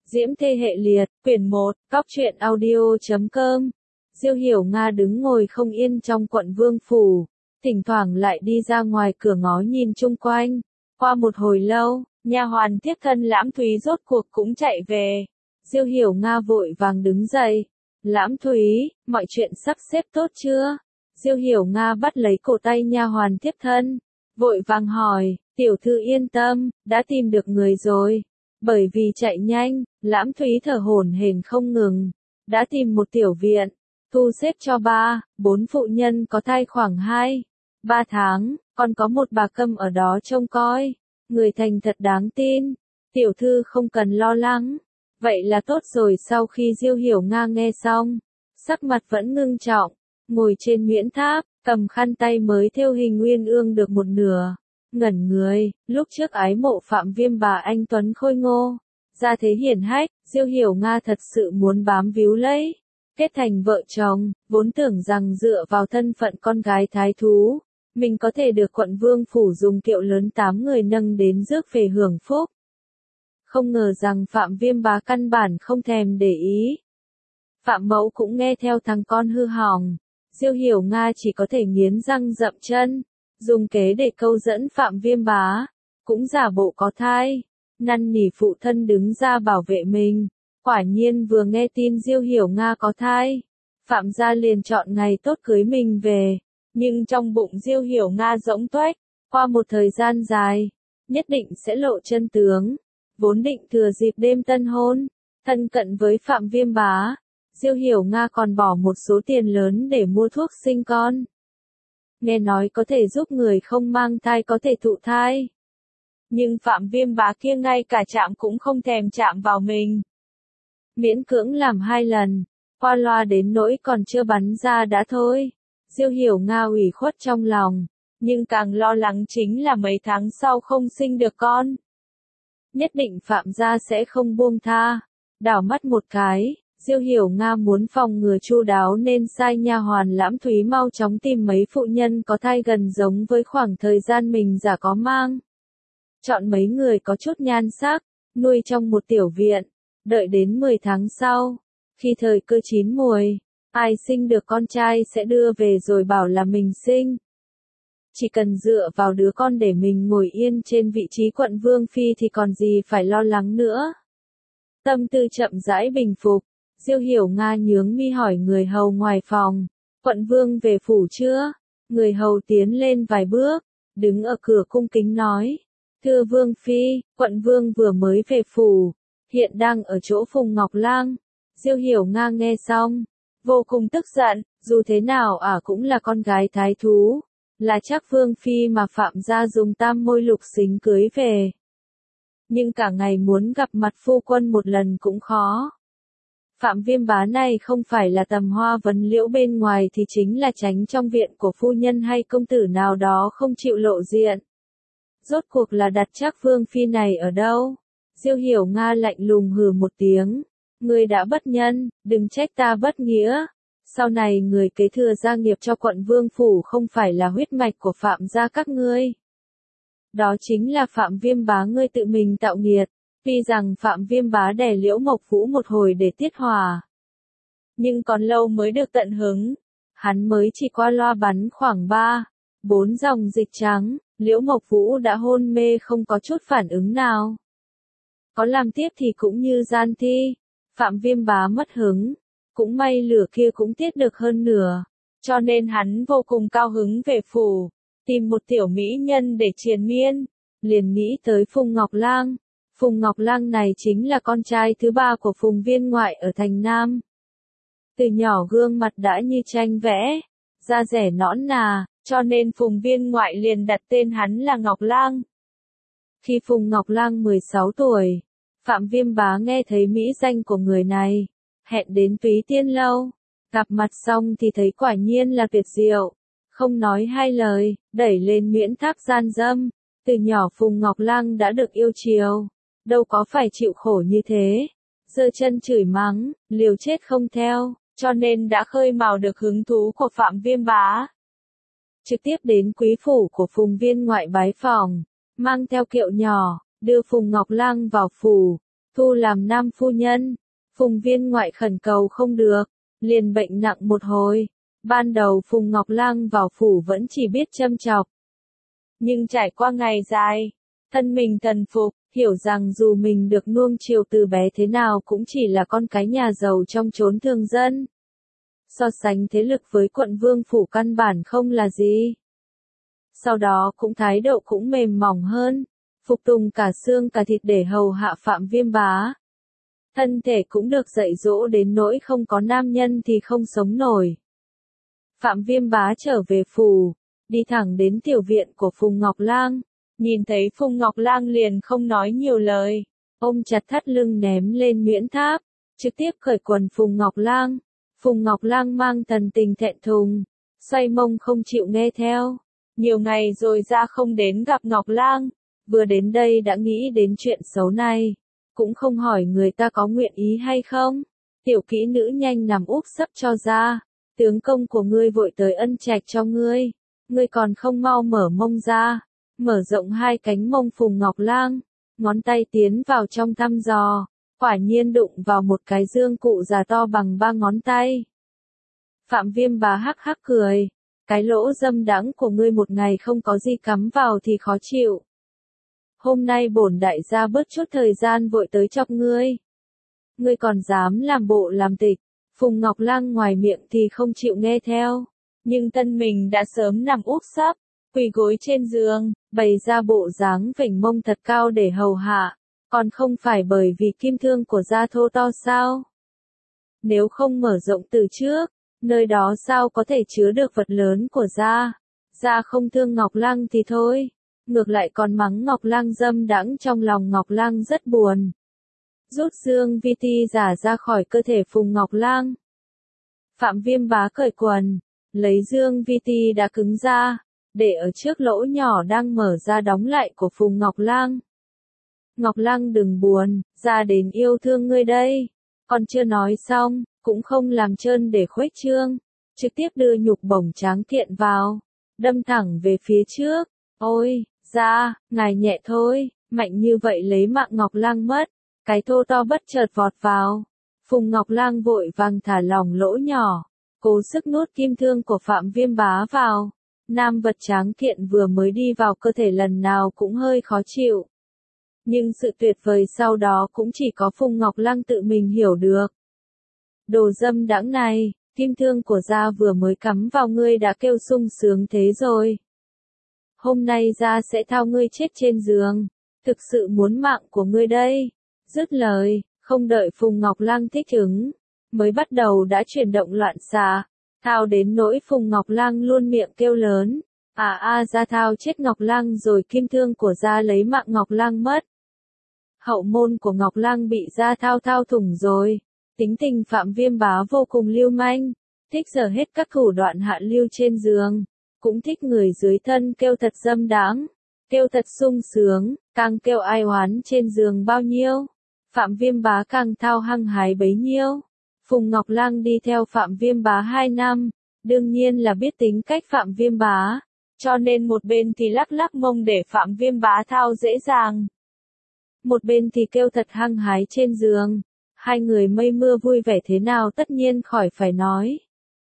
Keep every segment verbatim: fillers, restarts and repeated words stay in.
Diễm Thê Hệ Liệt, quyển một, cóc truyện audio chấm com. Diêu Hiểu Nga đứng ngồi không yên trong quận Vương Phủ, thỉnh thoảng lại đi ra ngoài cửa ngó nhìn chung quanh. Qua một hồi lâu, nha hoàn tiếp thân Lãm Thúy rốt cuộc cũng chạy về. Diêu Hiểu Nga vội vàng đứng dậy. Lãm Thúy, mọi chuyện sắp xếp tốt chưa? Diêu Hiểu Nga bắt lấy cổ tay nha hoàn tiếp thân, vội vàng hỏi, tiểu thư yên tâm, đã tìm được người rồi. Bởi vì chạy nhanh, Lãm Thúy thở hổn hển không ngừng, đã tìm một tiểu viện, thu xếp cho ba, bốn phụ nhân có thai khoảng hai, ba tháng, còn có một bà câm ở đó trông coi, người thành thật đáng tin, tiểu thư không cần lo lắng. Vậy là tốt rồi. Sau khi Diêu Hiểu Nga nghe xong, sắc mặt vẫn ngưng trọng, ngồi trên miễn tháp, cầm khăn tay mới thêu hình uyên ương được một nửa. Ngẩn người, lúc trước ái mộ Phạm Viêm bà anh tuấn khôi ngô, gia thế hiển hách, Diêu Hiểu Nga thật sự muốn bám víu lấy, kết thành vợ chồng, vốn tưởng rằng dựa vào thân phận con gái thái thú, mình có thể được quận Vương Phủ dùng kiệu lớn tám người nâng đến rước về hưởng phúc. Không ngờ rằng Phạm Viêm bá căn bản không thèm để ý. Phạm mẫu cũng nghe theo thằng con hư hỏng, Diêu Hiểu Nga chỉ có thể nghiến răng dậm chân, dùng kế để câu dẫn Phạm Viêm bá, cũng giả bộ có thai, năn nỉ phụ thân đứng ra bảo vệ mình. Quả nhiên vừa nghe tin Diêu Hiểu Nga có thai, Phạm gia liền chọn ngày tốt cưới mình về, nhưng trong bụng Diêu Hiểu Nga rỗng toách, qua một thời gian dài, nhất định sẽ lộ chân tướng. Vốn định thừa dịp đêm tân hôn, thân cận với Phạm Viêm bá, Diêu Hiểu Nga còn bỏ một số tiền lớn để mua thuốc sinh con. Nghe nói có thể giúp người không mang thai có thể thụ thai. Nhưng Phạm Viêm bá kia ngay cả chạm cũng không thèm chạm vào mình. Miễn cưỡng làm hai lần, qua loa đến nỗi còn chưa bắn ra đã thôi. Diêu Hiểu Nga ủy khuất trong lòng, nhưng càng lo lắng chính là mấy tháng sau không sinh được con. Nhất định Phạm gia sẽ không buông tha. Đảo mắt một cái, Diêu Hiểu Nga muốn phòng ngừa chu đáo nên sai nha hoàn Lãm Thúy mau chóng tìm mấy phụ nhân có thai gần giống với khoảng thời gian mình giả có mang. Chọn mấy người có chút nhan sắc, nuôi trong một tiểu viện, đợi đến mười tháng sau, khi thời cơ chín muồi, ai sinh được con trai sẽ đưa về rồi bảo là mình sinh. Chỉ cần dựa vào đứa con để mình ngồi yên trên vị trí quận Vương Phi thì còn gì phải lo lắng nữa. Tâm tư chậm rãi bình phục, Diêu Hiểu Nga nhướng mi hỏi người hầu ngoài phòng, quận Vương về phủ chưa? Người hầu tiến lên vài bước, đứng ở cửa cung kính nói, thưa Vương Phi, quận Vương vừa mới về phủ, hiện đang ở chỗ Phùng Ngọc Lang. Diêu Hiểu Nga nghe xong, vô cùng tức giận, dù thế nào ả cũng là con gái thái thú. Là chắc Vương Phi mà Phạm gia dùng tam môi lục xính cưới về. Nhưng cả ngày muốn gặp mặt phu quân một lần cũng khó. Phạm Viêm bá này không phải là tầm hoa vấn liễu bên ngoài thì chính là tránh trong viện của phu nhân hay công tử nào đó không chịu lộ diện. Rốt cuộc là đặt chắc Vương Phi này ở đâu? Diêu Hiểu Nga lạnh lùng hừ một tiếng. Ngươi đã bất nhân, đừng trách ta bất nghĩa. Sau này người kế thừa gia nghiệp cho quận Vương Phủ không phải là huyết mạch của Phạm gia các ngươi. Đó chính là Phạm Viêm bá ngươi tự mình tạo nghiệt. Tuy rằng Phạm Viêm bá đè Liễu Mộc Vũ một hồi để tiết hỏa, nhưng còn lâu mới được tận hứng. Hắn mới chỉ qua loa bắn khoảng ba, bốn dòng dịch trắng, Liễu Mộc Vũ đã hôn mê không có chút phản ứng nào. Có làm tiếp thì cũng như gian thi. Phạm Viêm bá mất hứng. Cũng may lửa kia cũng tiết được hơn nửa, cho nên hắn vô cùng cao hứng về phủ, tìm một tiểu mỹ nhân để triền miên, liền nghĩ tới Phùng Ngọc Lang. Phùng Ngọc Lang này chính là con trai thứ ba của Phùng Viên ngoại ở thành Nam. Từ nhỏ gương mặt đã như tranh vẽ, da dẻ nõn nà, cho nên Phùng Viên ngoại liền đặt tên hắn là Ngọc Lang. Khi Phùng Ngọc Lang mười sáu tuổi, Phạm Viêm bá nghe thấy mỹ danh của người này, hẹn đến Túy Tiên Lâu, gặp mặt xong thì thấy quả nhiên là tuyệt diệu, không nói hai lời, đẩy lên miễn tháp gian dâm. Từ nhỏ Phùng Ngọc Lang đã được yêu chiều, đâu có phải chịu khổ như thế, giơ chân chửi mắng, liều chết không theo, cho nên đã khơi mào được hứng thú của Phạm Viêm bá. Trực tiếp đến quý phủ của Phùng Viên ngoại bái phòng, mang theo kiệu nhỏ, đưa Phùng Ngọc Lang vào phủ. thu làm nam phu nhân. Phùng viên ngoại khẩn cầu không được, liền bệnh nặng một hồi. Ban đầu Phùng Ngọc Lang vào phủ vẫn chỉ biết châm chọc. Nhưng trải qua ngày dài, thân mình thần phục, hiểu rằng dù mình được nuông chiều từ bé thế nào cũng chỉ là con cái nhà giàu trong chốn thường dân. So sánh thế lực với quận vương phủ căn bản không là gì. Sau đó cũng thái độ cũng mềm mỏng hơn, phục tùng cả xương cả thịt để hầu hạ Phạm Viêm Bá. Thân thể cũng được dạy dỗ đến nỗi không có nam nhân thì không sống nổi. Phạm Viêm Bá trở về phủ, đi thẳng đến tiểu viện của Phùng Ngọc Lang. Nhìn thấy Phùng Ngọc Lang liền không nói nhiều lời, ôm chặt thắt lưng ném lên Nguyễn Tháp, trực tiếp cởi quần Phùng Ngọc Lang. Phùng Ngọc Lang mang thần tình thẹn thùng, xoay mông không chịu nghe theo. Nhiều ngày rồi ra không đến gặp Ngọc Lang, vừa đến đây đã nghĩ đến chuyện xấu này, cũng không hỏi người ta có nguyện ý hay không. Tiểu kỹ nữ nhanh nằm úp sấp cho ra, tướng công của ngươi vội tới ân trạch cho ngươi, ngươi còn không mau mở mông ra. Mở rộng hai cánh mông Phùng Ngọc Lang, ngón tay tiến vào trong thăm dò, quả nhiên đụng vào một cái dương cụ già to bằng ba ngón tay. Phạm Viêm Bá hắc hắc cười, cái lỗ dâm đãng của ngươi một ngày không có gì cắm vào thì khó chịu. Hôm nay bổn đại gia bớt chút thời gian vội tới chọc ngươi. Ngươi còn dám làm bộ làm tịch. Phùng Ngọc Lang ngoài miệng thì không chịu nghe theo, nhưng thân mình đã sớm nằm úp sấp, quỳ gối trên giường, bày ra bộ dáng vểnh mông thật cao để hầu hạ, còn không phải bởi vì kim thương của da thô to sao? Nếu không mở rộng từ trước, nơi đó sao có thể chứa được vật lớn của da? Da không thương Ngọc Lang thì thôi, ngược lại còn mắng Ngọc Lang dâm đãng, trong lòng Ngọc Lang rất buồn. Rút dương vi ti giả ra khỏi cơ thể Phùng Ngọc Lang. Phạm Viêm Bá cởi quần, lấy dương vi ti đã cứng ra, để ở trước lỗ nhỏ đang mở ra đóng lại của Phùng Ngọc Lang. Ngọc Lang đừng buồn, ra đến yêu thương ngươi đây. Còn chưa nói xong, cũng không làm trơn để khuếch trương, trực tiếp đưa nhục bổng tráng kiện vào, đâm thẳng về phía trước. Ôi, ra, ngài nhẹ thôi, mạnh như vậy lấy mạng Ngọc Lang mất. Cái thô to bất chợt vọt vào. Phùng Ngọc Lang vội vàng thả lỏng lỗ nhỏ, cố sức nuốt kim thương của Phạm Viêm Bá vào. Nam vật tráng kiện vừa mới đi vào cơ thể lần nào cũng hơi khó chịu. Nhưng sự tuyệt vời sau đó cũng chỉ có Phùng Ngọc Lang tự mình hiểu được. Đồ dâm đãng này, kim thương của gia vừa mới cắm vào ngươi đã kêu sung sướng thế rồi. Hôm nay gia sẽ thao ngươi chết trên giường, thực sự muốn mạng của ngươi đây. Dứt lời, không đợi Phùng Ngọc Lang thích ứng, mới bắt đầu đã chuyển động loạn xạ, thao đến nỗi Phùng Ngọc Lang luôn miệng kêu lớn, à a gia thao chết Ngọc Lang rồi kim thương của gia lấy mạng Ngọc Lang mất. Hậu môn của Ngọc Lang bị gia thao thao thủng rồi, tính tình Phạm Viêm Bá vô cùng lưu manh, thích giở hết các thủ đoạn hạ lưu trên giường, cũng thích người dưới thân kêu thật dâm đãng, kêu thật sung sướng, càng kêu ai oán trên giường bao nhiêu. Phạm Viêm Bá càng thao hăng hái bấy nhiêu. Phùng Ngọc Lang đi theo Phạm Viêm Bá hai năm, đương nhiên là biết tính cách Phạm Viêm Bá, cho nên một bên thì lắc lắc mông để Phạm Viêm Bá thao dễ dàng, một bên thì kêu thật hăng hái trên giường. Hai người mây mưa vui vẻ thế nào tất nhiên khỏi phải nói.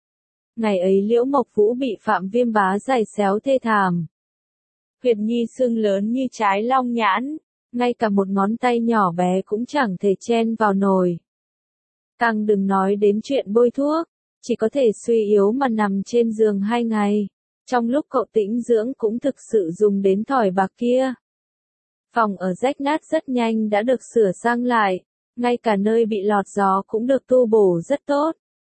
Ngày ấy Liễu Mộc Vũ bị Phạm Viêm Bá giày xéo thê thảm. Huyệt nhi sưng lớn như trái long nhãn, ngay cả một ngón tay nhỏ bé cũng chẳng thể chen vào nồi. Càng đừng nói đến chuyện bôi thuốc, chỉ có thể suy yếu mà nằm trên giường hai ngày. Trong lúc cậu tĩnh dưỡng cũng thực sự dùng đến thỏi bạc kia. Phòng ở rách nát rất nhanh đã được sửa sang lại, ngay cả nơi bị lọt gió cũng được tu bổ rất tốt.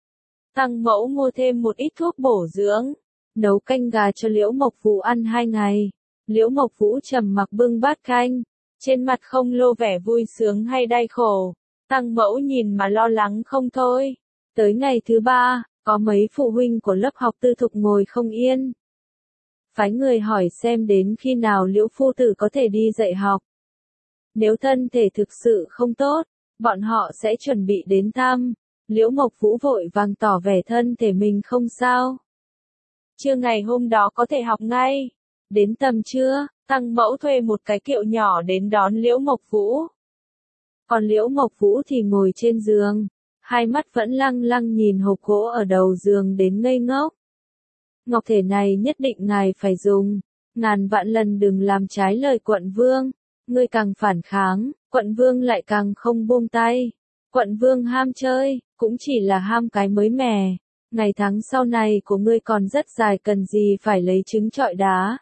Tăng Mẫu mua thêm một ít thuốc bổ dưỡng, nấu canh gà cho Liễu Mộc Vũ ăn hai ngày. Liễu Mộc Vũ trầm mặc bưng bát canh, trên mặt không lộ vẻ vui sướng hay đau khổ. Tăng Mẫu nhìn mà lo lắng không thôi. Tới ngày thứ ba, có mấy phụ huynh của lớp học tư thục ngồi không yên. Phái người hỏi xem đến khi nào Liễu phu tử có thể đi dạy học. Nếu thân thể thực sự không tốt, bọn họ sẽ chuẩn bị đến thăm. Liễu Mộc Vũ vội vàng tỏ vẻ thân thể mình không sao. Trưa ngày hôm đó có thể học ngay. Đến tầm trưa, Tăng Mẫu thuê một cái kiệu nhỏ đến đón Liễu Mộc Vũ. Còn Liễu Mộc Vũ thì ngồi trên giường, hai mắt vẫn lăng lăng nhìn hộp gỗ ở đầu giường đến ngây ngốc. Ngọc thể này nhất định ngài phải dùng, ngàn vạn lần đừng làm trái lời quận vương, ngươi càng phản kháng, quận vương lại càng không buông tay. Quận vương ham chơi, cũng chỉ là ham cái mới mẻ, ngày tháng sau này của ngươi còn rất dài, cần gì phải lấy trứng trọi đá.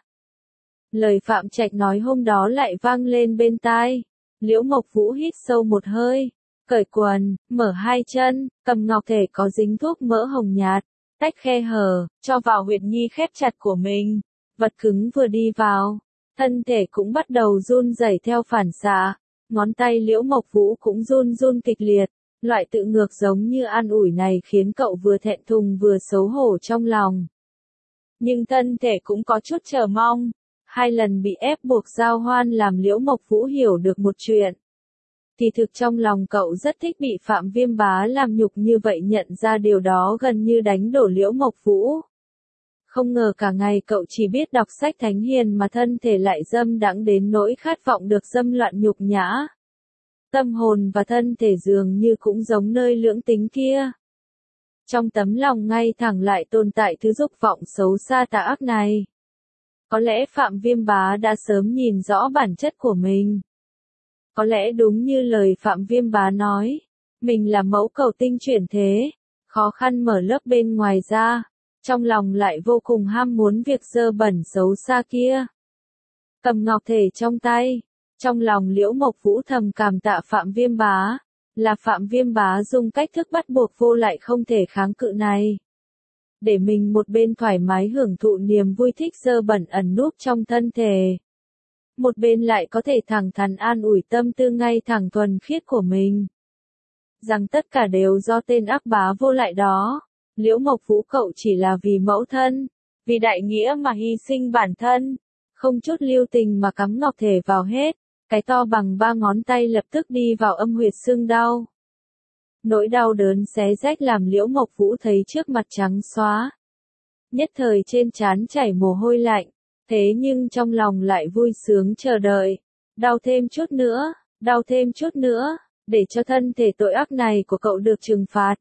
Lời Phạm Trạch nói hôm đó lại vang lên bên tai. Liễu Mộc Vũ hít sâu một hơi, cởi quần, mở hai chân, cầm ngọc thể có dính thuốc mỡ hồng nhạt, tách khe hở, cho vào huyệt nhi khép chặt của mình. Vật cứng vừa đi vào, thân thể cũng bắt đầu run rẩy theo phản xạ, ngón tay Liễu Mộc Vũ cũng run run kịch liệt. Loại tự ngược giống như an ủi này khiến cậu vừa thẹn thùng vừa xấu hổ trong lòng. Nhưng thân thể cũng có chút chờ mong. Hai lần bị ép buộc giao hoan làm Liễu Mộc Vũ hiểu được một chuyện. Thì thực trong lòng cậu rất thích bị Phạm Viêm Bá làm nhục như vậy, nhận ra điều đó gần như đánh đổ Liễu Mộc Vũ. Không ngờ cả ngày cậu chỉ biết đọc sách thánh hiền mà thân thể lại dâm đãng đến nỗi khát vọng được dâm loạn nhục nhã. Tâm hồn và thân thể dường như cũng giống nơi lưỡng tính kia. Trong tấm lòng ngay thẳng lại tồn tại thứ dục vọng xấu xa tà ác này. Có lẽ Phạm Viêm Bá đã sớm nhìn rõ bản chất của mình. Có lẽ đúng như lời Phạm Viêm Bá nói, mình là mẫu cầu tinh chuyển thế, khó khăn mở lớp bên ngoài ra, trong lòng lại vô cùng ham muốn việc dơ bẩn xấu xa kia. Cầm ngọc thể trong tay, trong lòng Liễu Mộc Vũ thầm cảm tạ Phạm Viêm Bá, là Phạm Viêm Bá dùng cách thức bắt buộc vô lại không thể kháng cự này. Để mình một bên thoải mái hưởng thụ niềm vui thích dơ bẩn ẩn núp trong thân thể. Một bên lại có thể thẳng thắn an ủi tâm tư ngay thẳng thuần khiết của mình. Rằng tất cả đều do tên ác bá vô lại đó. Liễu Mộc Vũ cậu chỉ là vì mẫu thân, vì đại nghĩa mà hy sinh bản thân, không chút lưu tình mà cắm ngọc thể vào hết, cái to bằng ba ngón tay lập tức đi vào âm huyệt xương đau. Nỗi đau đớn xé rách làm Liễu Mộc Vũ thấy trước mặt trắng xóa. Nhất thời trên trán chảy mồ hôi lạnh, thế nhưng trong lòng lại vui sướng chờ đợi. Đau thêm chút nữa, đau thêm chút nữa, để cho thân thể tội ác này của cậu được trừng phạt.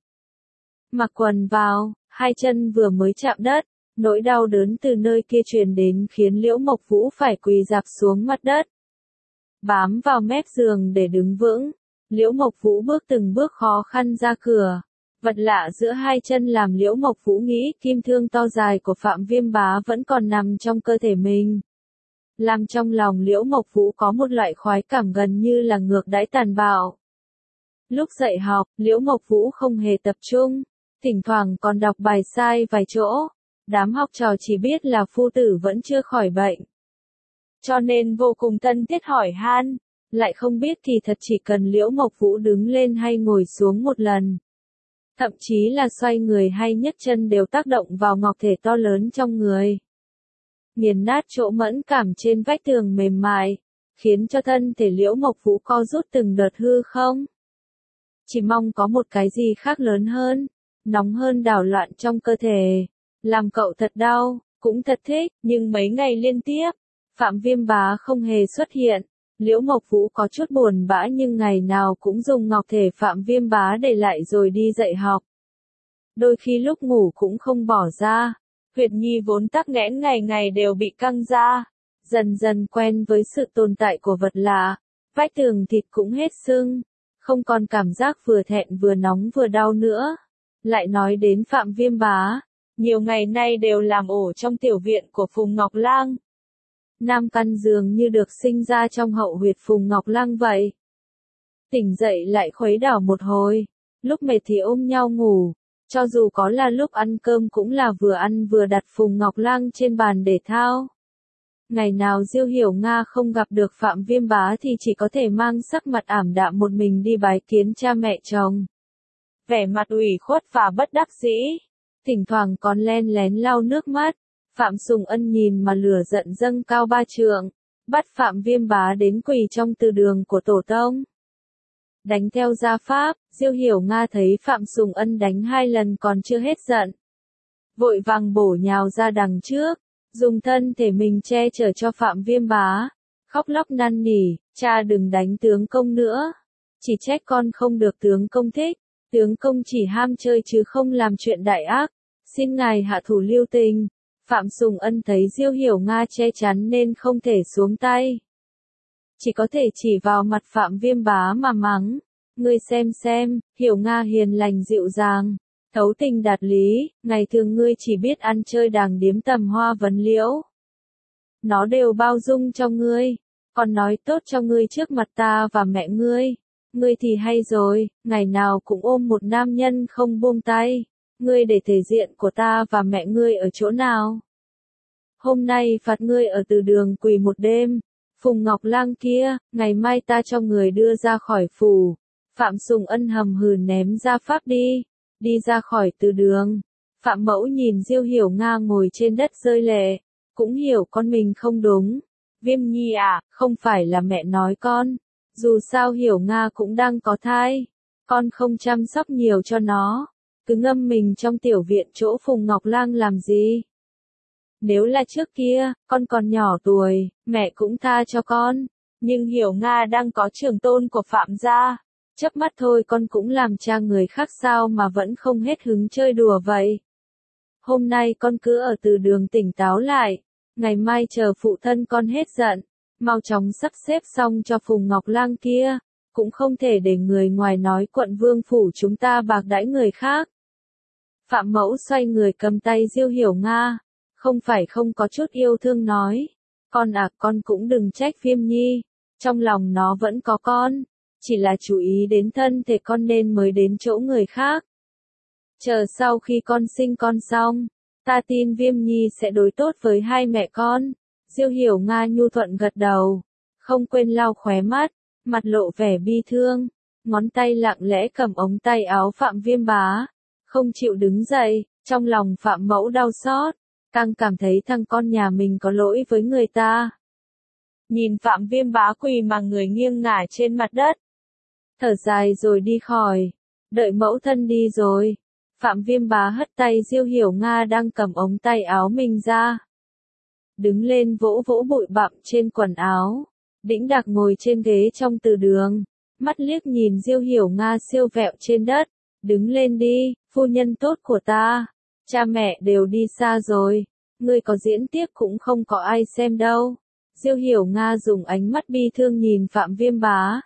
Mặc quần vào, hai chân vừa mới chạm đất, nỗi đau đớn từ nơi kia truyền đến khiến Liễu Mộc Vũ phải quỳ rạp xuống mặt đất. Bám vào mép giường để đứng vững, Liễu Mộc Vũ bước từng bước khó khăn ra cửa. Vật lạ giữa hai chân làm Liễu Mộc Vũ nghĩ kim thương to dài của Phạm Viêm Bá vẫn còn nằm trong cơ thể mình. Làm trong lòng Liễu Mộc Vũ có một loại khoái cảm gần như là ngược đãi tàn bạo. Lúc dạy học, Liễu Mộc Vũ không hề tập trung, thỉnh thoảng còn đọc bài sai vài chỗ. Đám học trò chỉ biết là phu tử vẫn chưa khỏi bệnh, cho nên vô cùng thân thiết hỏi han, lại không biết kỳ thật chỉ cần Liễu Mộc Vũ đứng lên hay ngồi xuống một lần, thậm chí là xoay người hay nhấc chân đều tác động vào ngọc thể to lớn trong người, nghiền nát chỗ mẫn cảm trên vách tường mềm mại, khiến cho thân thể Liễu Mộc Vũ co rút từng đợt hư không. Chỉ mong có một cái gì khác lớn hơn, nóng hơn đảo loạn trong cơ thể, làm cậu thật đau, cũng thật thích, nhưng mấy ngày liên tiếp, Phạm Viêm Bá không hề xuất hiện. Liễu Mộc Vũ có chút buồn bã nhưng ngày nào cũng dùng ngọc thể Phạm Viêm Bá để lại rồi đi dạy học. Đôi khi lúc ngủ cũng không bỏ ra, huyệt nhi vốn tắc nghẽn ngày ngày đều bị căng ra. Dần dần quen với sự tồn tại của vật lạ, vách tường thịt cũng hết sưng, không còn cảm giác vừa thẹn vừa nóng vừa đau nữa. Lại nói đến Phạm Viêm Bá, nhiều ngày nay đều làm ổ trong tiểu viện của Phùng Ngọc Lang. Nam căn dường như được sinh ra trong hậu huyệt Phùng Ngọc Lang vậy. Tỉnh dậy lại khuấy đảo một hồi, lúc mệt thì ôm nhau ngủ, cho dù có là lúc ăn cơm cũng là vừa ăn vừa đặt Phùng Ngọc Lang trên bàn để thao. Ngày nào Diêu Hiểu Nga không gặp được Phạm Viêm Bá thì chỉ có thể mang sắc mặt ảm đạm một mình đi bái kiến cha mẹ chồng. Vẻ mặt ủy khuất và bất đắc dĩ, thỉnh thoảng còn len lén lau nước mắt. Phạm Sùng Ân nhìn mà lửa giận dâng cao ba trượng, bắt Phạm Viêm Bá đến quỳ trong từ đường của tổ tông. Đánh theo gia pháp, Diêu Hiểu Nga thấy Phạm Sùng Ân đánh hai lần còn chưa hết giận. Vội vàng bổ nhào ra đằng trước, dùng thân thể mình che chở cho Phạm Viêm Bá, khóc lóc năn nỉ, cha đừng đánh tướng công nữa. Chỉ trách con không được tướng công thích, tướng công chỉ ham chơi chứ không làm chuyện đại ác, xin ngài hạ thủ lưu tình. Phạm Sùng Ân thấy Diêu Hiểu Nga che chắn nên không thể xuống tay. Chỉ có thể chỉ vào mặt Phạm Viêm Bá mà mắng. Ngươi xem xem, Hiểu Nga hiền lành dịu dàng, thấu tình đạt lý, ngày thường ngươi chỉ biết ăn chơi đàng điếm tầm hoa vấn liễu. Nó đều bao dung cho ngươi, còn nói tốt cho ngươi trước mặt ta và mẹ ngươi. Ngươi thì hay rồi, ngày nào cũng ôm một nam nhân không buông tay. Ngươi để thể diện của ta và mẹ ngươi ở chỗ nào? Hôm nay phạt ngươi ở từ đường quỳ một đêm. Phùng Ngọc Lang kia, ngày mai ta cho người đưa ra khỏi phủ. Phạm Sùng Ân hầm hừ ném ra pháp đi, đi ra khỏi từ đường. Phạm Mẫu nhìn Diêu Hiểu Nga ngồi trên đất rơi lệ, cũng hiểu con mình không đúng. Viêm Nhi à, không phải là mẹ nói con, dù sao Hiểu Nga cũng đang có thai, con không chăm sóc nhiều cho nó, cứ ngâm mình trong tiểu viện chỗ Phùng Ngọc Lang làm gì. Nếu là trước kia, con còn nhỏ tuổi, mẹ cũng tha cho con, nhưng Hiểu Nga đang có trưởng tôn của Phạm gia. Chớp mắt thôi con cũng làm cha người khác sao mà vẫn không hết hứng chơi đùa vậy. Hôm nay con cứ ở từ đường tỉnh táo lại, ngày mai chờ phụ thân con hết giận, mau chóng sắp xếp xong cho Phùng Ngọc Lang kia, cũng không thể để người ngoài nói quận vương phủ chúng ta bạc đãi người khác. Phạm Mẫu xoay người cầm tay Diêu Hiểu Nga, không phải không có chút yêu thương nói, con à con cũng đừng trách Viêm Nhi, trong lòng nó vẫn có con. Chỉ là chú ý đến thân thể con nên mới đến chỗ người khác. Chờ sau khi con sinh con xong, ta tin Viêm Nhi sẽ đối tốt với hai mẹ con. Diêu Hiểu Nga nhu thuận gật đầu, không quên lau khóe mắt, mặt lộ vẻ bi thương, ngón tay lặng lẽ cầm ống tay áo Phạm Viêm Bá, không chịu đứng dậy, trong lòng Phạm Mẫu đau xót, càng cảm thấy thằng con nhà mình có lỗi với người ta. Nhìn Phạm Viêm Bá quỳ mà người nghiêng ngả trên mặt đất, thở dài rồi đi khỏi, đợi mẫu thân đi rồi. Phạm Viêm Bá hất tay Diêu Hiểu Nga đang cầm ống tay áo mình ra. Đứng lên vỗ vỗ bụi bặm trên quần áo, đĩnh đạc ngồi trên ghế trong từ đường, mắt liếc nhìn Diêu Hiểu Nga siêu vẹo trên đất. Đứng lên đi, phu nhân tốt của ta, cha mẹ đều đi xa rồi, ngươi có diễn tiếp cũng không có ai xem đâu. Diêu Hiểu Nga dùng ánh mắt bi thương nhìn Phạm Viêm Bá.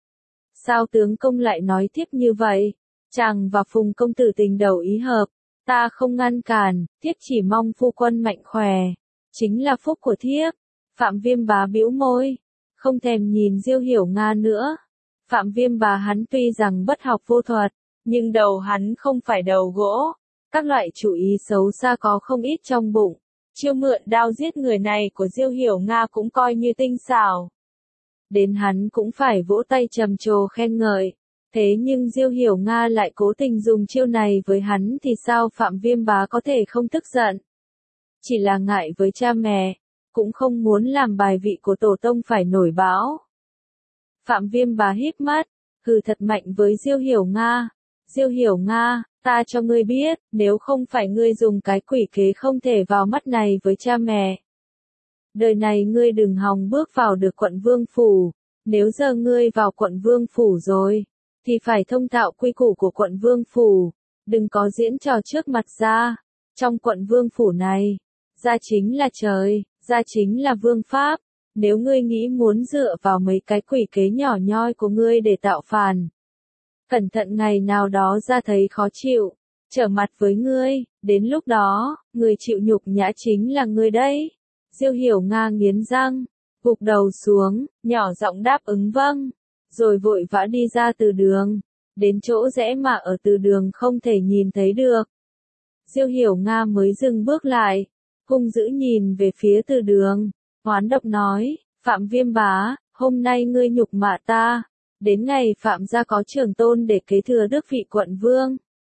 Sao tướng công lại nói tiếp như vậy? Chàng và Phùng công tử tình đầu ý hợp, ta không ngăn cản, thiếp chỉ mong phu quân mạnh khỏe, chính là phúc của thiếp. Phạm Viêm Bá bĩu môi, không thèm nhìn Diêu Hiểu Nga nữa. Phạm Viêm Bá hắn tuy rằng bất học vô thuật, nhưng đầu hắn không phải đầu gỗ, các loại chủ ý xấu xa có không ít trong bụng. Chiêu mượn đao giết người này của Diêu Hiểu Nga cũng coi như tinh xảo. Đến hắn cũng phải vỗ tay trầm trồ khen ngợi. Thế nhưng Diêu Hiểu Nga lại cố tình dùng chiêu này với hắn thì sao Phạm Viêm Bá có thể không tức giận. Chỉ là ngại với cha mẹ, cũng không muốn làm bài vị của tổ tông phải nổi bão. Phạm Viêm Bá híp mắt, hừ thật mạnh với Diêu Hiểu Nga. Diêu Hiểu Nga, ta cho ngươi biết, nếu không phải ngươi dùng cái quỷ kế không thể vào mắt này với cha mẹ, đời này ngươi đừng hòng bước vào được quận vương phủ. Nếu giờ ngươi vào quận vương phủ rồi, thì phải thông thạo quy củ của quận vương phủ, đừng có diễn trò trước mặt gia. Trong quận vương phủ này, gia chính là trời, gia chính là vương pháp. Nếu ngươi nghĩ muốn dựa vào mấy cái quỷ kế nhỏ nhoi của ngươi để tạo phản, cẩn thận ngày nào đó gia thấy khó chịu, trở mặt với ngươi, đến lúc đó, người chịu nhục nhã chính là ngươi đấy. Diêu Hiểu Nga nghiến răng, gục đầu xuống, nhỏ giọng đáp ứng vâng, rồi vội vã đi ra từ đường, đến chỗ rẽ mà ở từ đường không thể nhìn thấy được. Diêu Hiểu Nga mới dừng bước lại, hung dữ nhìn về phía từ đường, oán độc nói, Phạm Viêm Bá, hôm nay ngươi nhục mạ ta, đến ngày Phạm gia có trưởng tôn để kế thừa đức vị quận vương.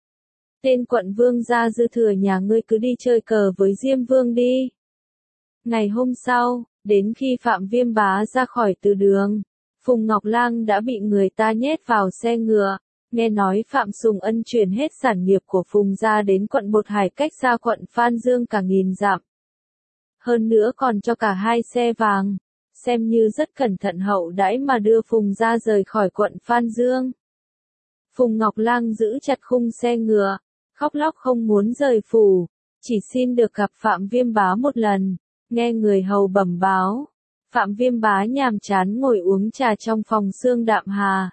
Tên quận vương gia dư thừa nhà ngươi cứ đi chơi cờ với Diêm Vương đi. Ngày hôm sau, đến khi Phạm Viêm Bá ra khỏi từ đường, Phùng Ngọc Lang đã bị người ta nhét vào xe ngựa. Nghe nói Phạm Sùng Ân chuyển hết sản nghiệp của Phùng gia đến quận Bột Hải cách xa quận Phan Dương cả nghìn dặm. Hơn nữa còn cho cả hai xe vàng. xem như rất cẩn thận hậu đãi mà đưa Phùng ra rời khỏi quận Phan Dương. Phùng Ngọc Lang giữ chặt khung xe ngựa, khóc lóc không muốn rời phủ, chỉ xin được gặp Phạm Viêm Bá một lần, nghe người hầu bẩm báo. Phạm Viêm Bá nhàm chán ngồi uống trà trong phòng Xương Đạm Hà.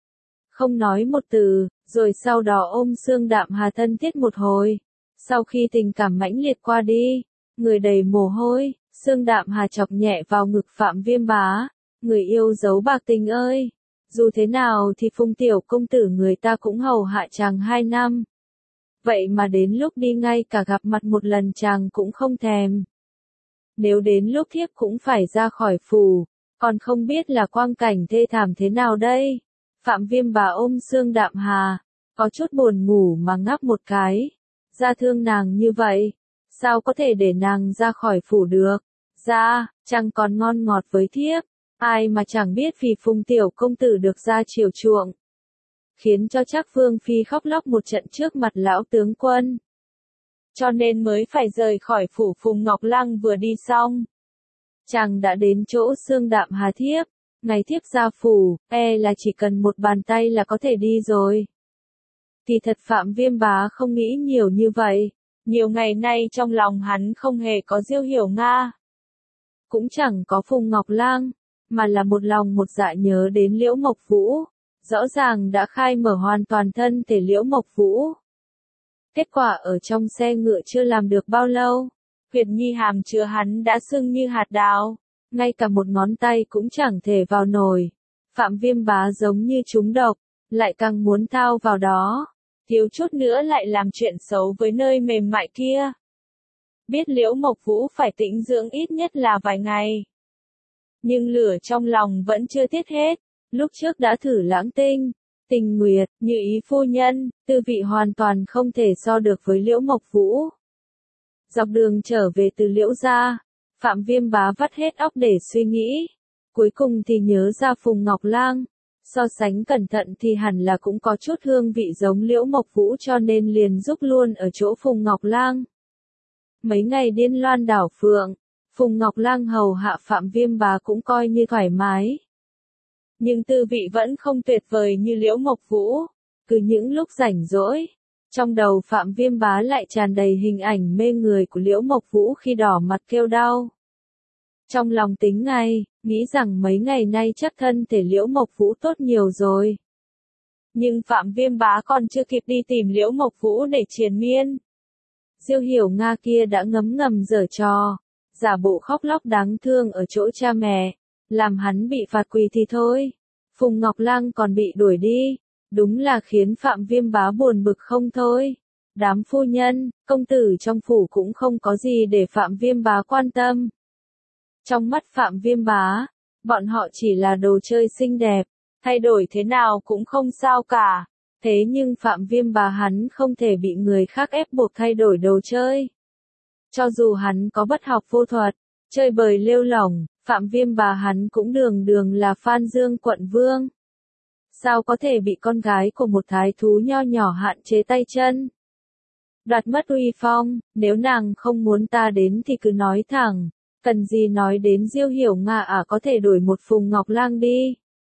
Không nói một từ, rồi sau đó ôm Xương Đạm Hà thân thiết một hồi. Sau khi tình cảm mãnh liệt qua đi, người đầy mồ hôi, Xương Đạm Hà chọc nhẹ vào ngực Phạm Viêm Bá. Người yêu dấu bạc tình ơi! Dù thế nào thì Phùng tiểu công tử người ta cũng hầu hạ chàng hai năm. Vậy mà đến lúc đi ngay cả gặp mặt một lần chàng cũng không thèm. Nếu đến lúc thiếp cũng phải ra khỏi phủ, còn không biết là quang cảnh thê thảm thế nào đây. Phạm Viêm Bá ôm Xương Đạm Hà, có chút buồn ngủ mà ngáp một cái. Ra thương nàng như vậy, sao có thể để nàng ra khỏi phủ được? Ra, chàng còn ngon ngọt với thiếp, ai mà chẳng biết vì Phùng tiểu công tử được ra chiều chuộng. Khiến cho Trác Vương Phi khóc lóc một trận trước mặt lão tướng quân. Cho nên mới phải rời khỏi phủ. Phùng Ngọc Lang vừa đi xong, chàng đã đến chỗ Xương Đạm Hà thiếp. Ngày thiếp ra phủ, e là chỉ cần một bàn tay là có thể đi rồi. Thì thật Phạm Viêm Bá không nghĩ nhiều như vậy. Nhiều ngày nay trong lòng hắn không hề có Diêu Hiểu Nga, cũng chẳng có Phùng Ngọc Lang, mà là một lòng một dạ nhớ đến Liễu Mộc Vũ. Rõ ràng đã khai mở hoàn toàn thân thể Liễu Mộc Vũ. Kết quả ở trong xe ngựa chưa làm được bao lâu, huyệt nhi hàm chứa hắn đã sưng như hạt đào, ngay cả một ngón tay cũng chẳng thể vào nổi. Phạm Viêm Bá giống như trúng độc, lại càng muốn thao vào đó, thiếu chút nữa lại làm chuyện xấu với nơi mềm mại kia. Biết Liễu Mộc Vũ phải tĩnh dưỡng ít nhất là vài ngày, nhưng lửa trong lòng vẫn chưa tiết hết. Lúc trước đã thử lãng tinh, tình nguyệt, như ý phu nhân, tư vị hoàn toàn không thể so được với Liễu Mộc Vũ. Dọc đường trở về từ Liễu gia, Phạm Viêm Bá vắt hết óc để suy nghĩ. Cuối cùng thì nhớ ra Phùng Ngọc Lang. So sánh cẩn thận thì hẳn là cũng có chút hương vị giống Liễu Mộc Vũ cho nên liền giúp luôn ở chỗ Phùng Ngọc Lang. Mấy ngày điên loan đảo phượng, Phùng Ngọc Lang hầu hạ Phạm Viêm Bá cũng coi như thoải mái. Nhưng tư vị vẫn không tuyệt vời như Liễu Mộc Vũ. Cứ những lúc rảnh rỗi, trong đầu Phạm Viêm Bá lại tràn đầy hình ảnh mê người của Liễu Mộc Vũ khi đỏ mặt kêu đau. Trong lòng tính ngay, nghĩ rằng mấy ngày nay chắc thân thể Liễu Mộc Vũ tốt nhiều rồi. Nhưng Phạm Viêm Bá còn chưa kịp đi tìm Liễu Mộc Vũ để triền miên. Diêu Hiểu Nga kia đã ngấm ngầm giở trò, giả bộ khóc lóc đáng thương ở chỗ cha mẹ, làm hắn bị phạt quỳ thì thôi. Phùng Ngọc Lang còn bị đuổi đi, đúng là khiến Phạm Viêm Bá buồn bực không thôi. Đám phu nhân, công tử trong phủ cũng không có gì để Phạm Viêm Bá quan tâm. Trong mắt Phạm Viêm Bá, bọn họ chỉ là đồ chơi xinh đẹp, thay đổi thế nào cũng không sao cả. Thế nhưng Phạm Viêm Bá hắn không thể bị người khác ép buộc thay đổi đồ chơi. Cho dù hắn có bất học vô thuật, chơi bời lêu lỏng, Phạm Viêm Bá hắn cũng đường đường là Phan Dương quận vương. Sao có thể bị con gái của một thái thú nho nhỏ hạn chế tay chân? Đoạt mất uy phong, nếu nàng không muốn ta đến thì cứ nói thẳng, cần gì nói đến Diêu Hiểu Nga à, có thể đổi một Phùng Ngọc Lang đi.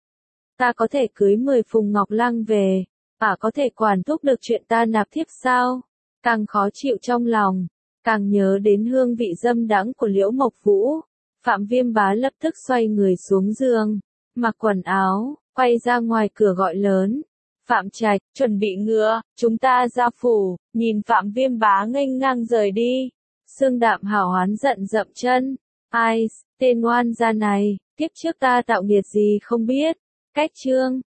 Ta có thể cưới mười Phùng Ngọc Lang về, à có thể quản thúc được chuyện ta nạp thiếp sao? Càng khó chịu trong lòng, càng nhớ đến hương vị dâm đãng của Liễu Mộc Vũ. Phạm Viêm Bá lập tức xoay người xuống giường, mặc quần áo, quay ra ngoài cửa gọi lớn. Phạm Trạch, chuẩn bị ngựa, chúng ta ra phủ. Nhìn Phạm Viêm Bá nghênh ngang rời đi, Xương Đạm Hào hoán giận dậm chân. Ai, tên oan gia này, kiếp trước ta tạo nghiệt gì không biết. Cách chương